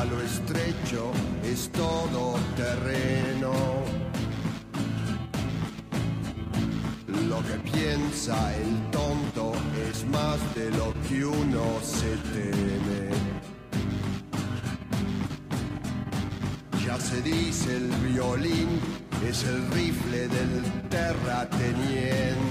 lo estrecho es todo terreno. Lo que piensa el tonto es más de lo que uno se teme. Ya se dice el violín es el rifle del terrateniente.